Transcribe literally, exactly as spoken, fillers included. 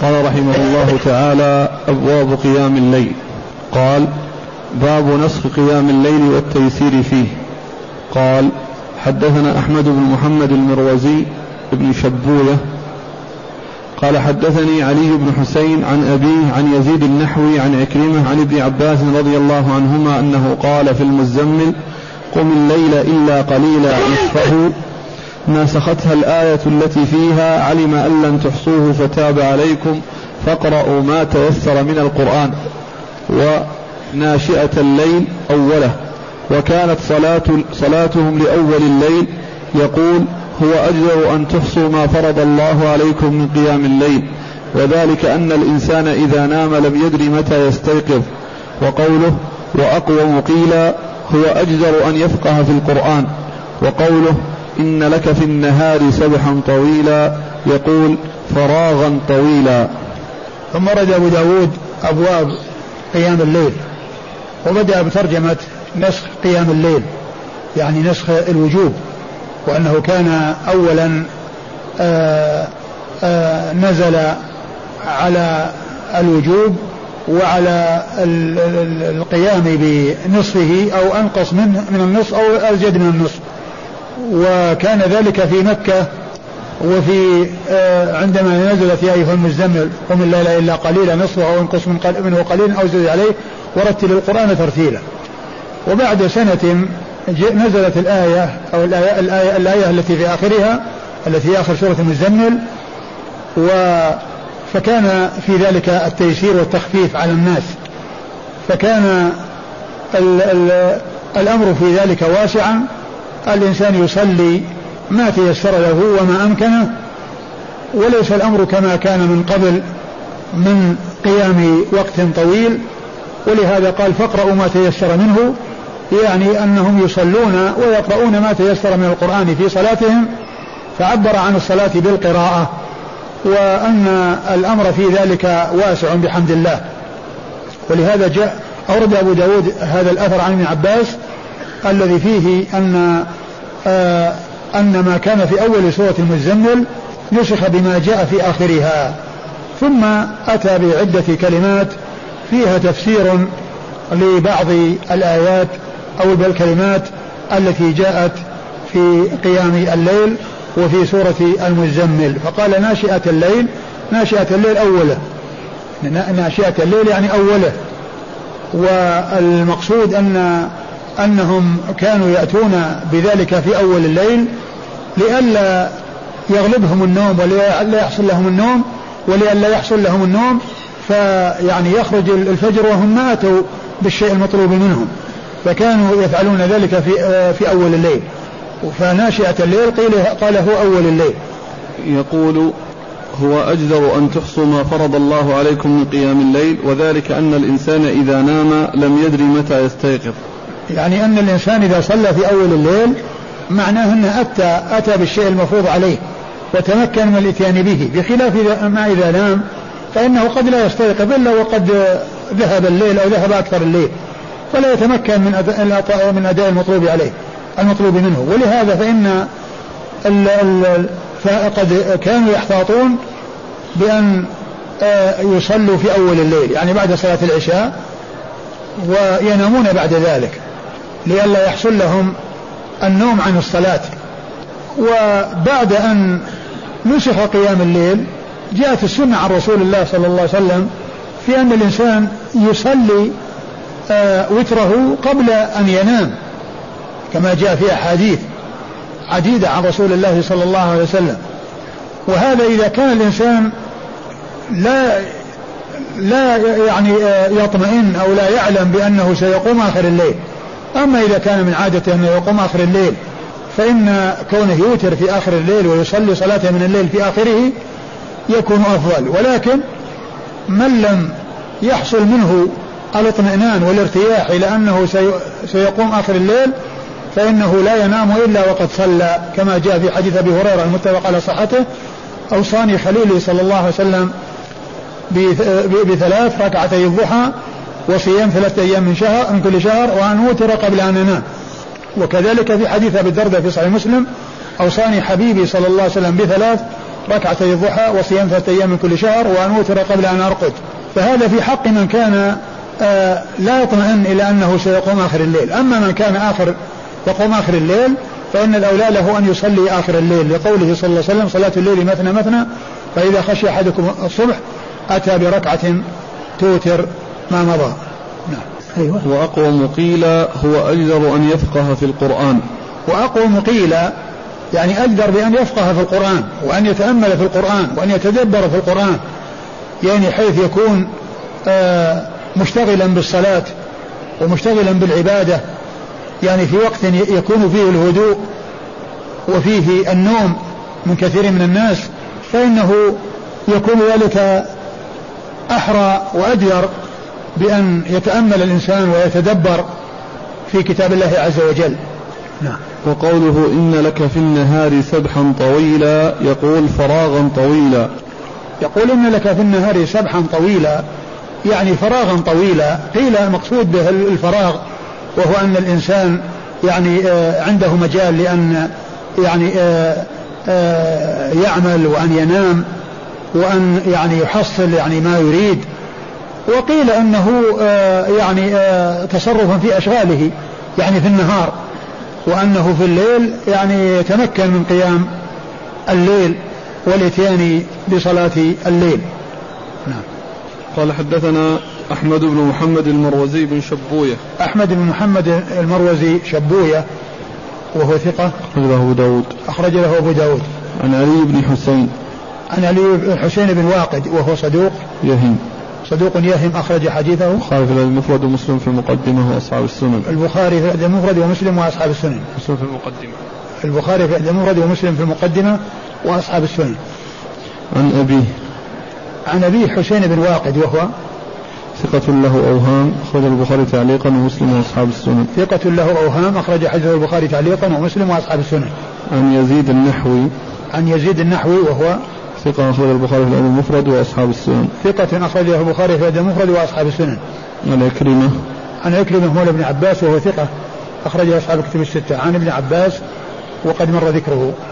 قال رحمه الله تعالى: أبواب قيام الليل. قال: باب نسخ قيام الليل والتيسير فيه. قال: حدثنا أحمد بن محمد المروزي بن شبوية قال: حدثني علي بن حسين عن أبيه عن يزيد النحوي عن عكرمة عن ابن عباس رضي الله عنهما أنه قال في المزمل: قم الليل إلا قليلا نصفه، ناسختها الآية التي فيها: علم أن لن تحصوه فتاب عليكم فاقرأوا ما تيسر من القرآن، وناشئة الليل أوله. وكانت صلاة صلاتهم لأول الليل يقول: هو أجدر أن تحصوا ما فرض الله عليكم من قيام الليل، وذلك أن الإنسان إذا نام لم يدري متى يستيقظ. وقوله: وأقوم قيلا، هو أجدر أن يفقه في القرآن. وقوله: إن لك في النهار سبحا طويلا، يقول: فراغا طويلا. ثم رد أبو داود أبواب قيام الليل، وبدأ بترجمة نسخ قيام الليل، يعني نسخ الوجوب، وأنه كان أولا آآ آآ نزل على الوجوب وعلى القيام بنصفه أو أنقص منه من النصف أو أزيد من النصف. وكان ذلك في مكة، وفي عندما نزلت يا أيها المزمل قم الليل إلا قليلا نصفه أو انقص منه قليلا أو زد عليه ورتل القرآن ترتيلا. وبعد سنة نزلت الآية أو الآية, الآية, الآية التي في آخرها التي في آخر سورة المزمل، فكان في ذلك التيسير والتخفيف على الناس، فكان ال ال الأمر في ذلك واسعا. الإنسان يصلي ما تيسر له وما أمكنه، وليس الأمر كما كان من قبل من قيام وقت طويل. ولهذا قال: فاقرأوا ما تيسر منه، يعني أنهم يصلون ويقرؤون ما تيسر من القرآن في صلاتهم، فعبر عن الصلاة بالقراءة، وأن الأمر في ذلك واسع بحمد الله. ولهذا جاء أورد أبو داود هذا الأثر عن ابن عباس الذي فيه أن آه أن ما كان في أول سورة المزمل نسخ بما جاء في آخرها، ثم أتى بعدة كلمات فيها تفسير لبعض الآيات أو الكلمات التي جاءت في قيام الليل وفي سورة المزمل. فقال: ناشئة الليل، ناشئة الليل أوله، ناشئة الليل يعني أوله. والمقصود أن أنهم كانوا يأتون بذلك في أول الليل لئلا يغلبهم النوم ولئلا يحصل لهم النوم ولئلا يحصل لهم النوم فيعني يخرج الفجر وهم ما أتوا بالشيء المطلوب منهم، فكانوا يفعلون ذلك في في أول الليل. فناشئة الليل قيل قال هو أول الليل. يقول: هو أجدر أن تحصوا ما فرض الله عليكم من قيام الليل، وذلك أن الإنسان إذا نام لم يدري متى يستيقظ. يعني أن الإنسان إذا صلى في أول الليل معناه أنه أتى, أتى بالشيء المفروض عليه وتمكن من الاتيان به، بخلاف ما إذا نام فإنه قد لا يستيقظ إلا وقد ذهب الليل أو ذهب أكثر الليل، فلا يتمكن من أداء من أداء المطلوب عليه المطلوب منه. ولهذا فإن ال ال فقد كانوا يحتاطون بأن يصلوا في أول الليل، يعني بعد صلاة العشاء، وينامون بعد ذلك لئلا يحصل لهم النوم عن الصلاة. وبعد أن نسخ قيام الليل جاءت السنة عن رسول الله صلى الله عليه وسلم في أن الإنسان يصلي وتره قبل أن ينام، كما جاء في أحاديث عديدة عن رسول الله صلى الله عليه وسلم. وهذا إذا كان الإنسان لا لا يعني يطمئن أو لا يعلم بأنه سيقوم آخر الليل. أما إذا كان من عادته أنه يقوم آخر الليل فإن كونه يوتر في آخر الليل ويصلي صلاته من الليل في آخره يكون أفضل. ولكن من لم يحصل منه الاطمئنان والارتياح إلى أنه سيقوم آخر الليل فإنه لا ينام إلا وقد صلى، كما جاء في حديث أبي هريرة المتفق على صحته: أوصاني خليلي صلى الله عليه وسلم بثلاث: ركعتي الضحى، وصيام ثلاثة أيام من شهر من كل شهر، وأن أوتر قبل أن أنام. وكذلك في حديث أبي الدرداء في صحيح مسلم: أوصاني حبيبي صلى الله عليه وسلم بثلاث: ركعتي الضحى وصيام ثلاثة أيام من كل شهر وأن أوتر قبل أن أرقد. فهذا في حق من كان آه لا يطمئن إلى أنه سيقوم آخر الليل. أما من كان آخر يقوم آخر الليل فإن الأولى له أن يصلي آخر الليل لقوله صلى الله عليه وسلم صلاة الليل مثنى مثنى فإذا خشي أحدكم الصبح أتى بركعة توتر ما مضى. نعم. أيوة. وأقوم قيل هو أجدر أن يفقه في القرآن. وأقوم قيل يعني أجدر بأن يفقه في القرآن وأن يتأمل في القرآن وأن يتدبر في القرآن، يعني حيث يكون آه مشتغلا بالصلاة ومشتغلا بالعبادة، يعني في وقت يكون فيه الهدوء وفيه النوم من كثير من الناس، فإنه يكون ذلك أحرى وأجدر بأن يتأمل الإنسان ويتدبر في كتاب الله عز وجل. نعم. وقوله إن لك في النهار سبحا طويلا يقول فراغا طويلا. يقول إن لك في النهار سبحا طويلا يعني فراغا طويلا. قيل المقصود به الفراغ وهو أن الإنسان يعني عنده مجال لأن يعني يعمل وأن ينام وأن يعني يحصل يعني ما يريد. وقيل أنه يعني تصرفا في أشغاله يعني في النهار، وأنه في الليل يعني يتمكن من قيام الليل والاتيان بصلاة الليل. نعم. قال حدثنا أحمد بن محمد المروزي بن شبوية. أحمد بن محمد المروزي شبوية وهو ثقة أخرج له أبو داود. أخرج له أبو داود. عن علي بن حسين. عن علي بن حسين بن واقد وهو صدوق يهم. صدوق يهم أخرج حديثه البخاري في المفرد ومسلم في المقدمة وأصحاب السنن. البخاري في المفرد ومسلم وأصحاب السنن. مسلم في المقدمة. البخاري في المفرد ومسلم في المقدمة وأصحاب السنن. عن أبيه. عن أبيه حسين بن واقد وهو ثقة له أوهام أخرج البخاري تعليقا ومسلم وأصحاب السنن. ثقة له أوهام أخرج حديثه البخاري تعليقا ومسلم وأصحاب السنن. عن يزيد النحوي. عن يزيد النحوي وهو ثقة أخرج البخاري في الأدب المفرد وأصحاب السنن. ثقة أخرجه البخاري في الأدب المفرد وأصحاب السنن. عن عكرمة. عن عكرمة مولى ابن عباس وهو ثقة أخرجه أصحاب الكتب الستة. عن ابن عباس وقد مر ذكره.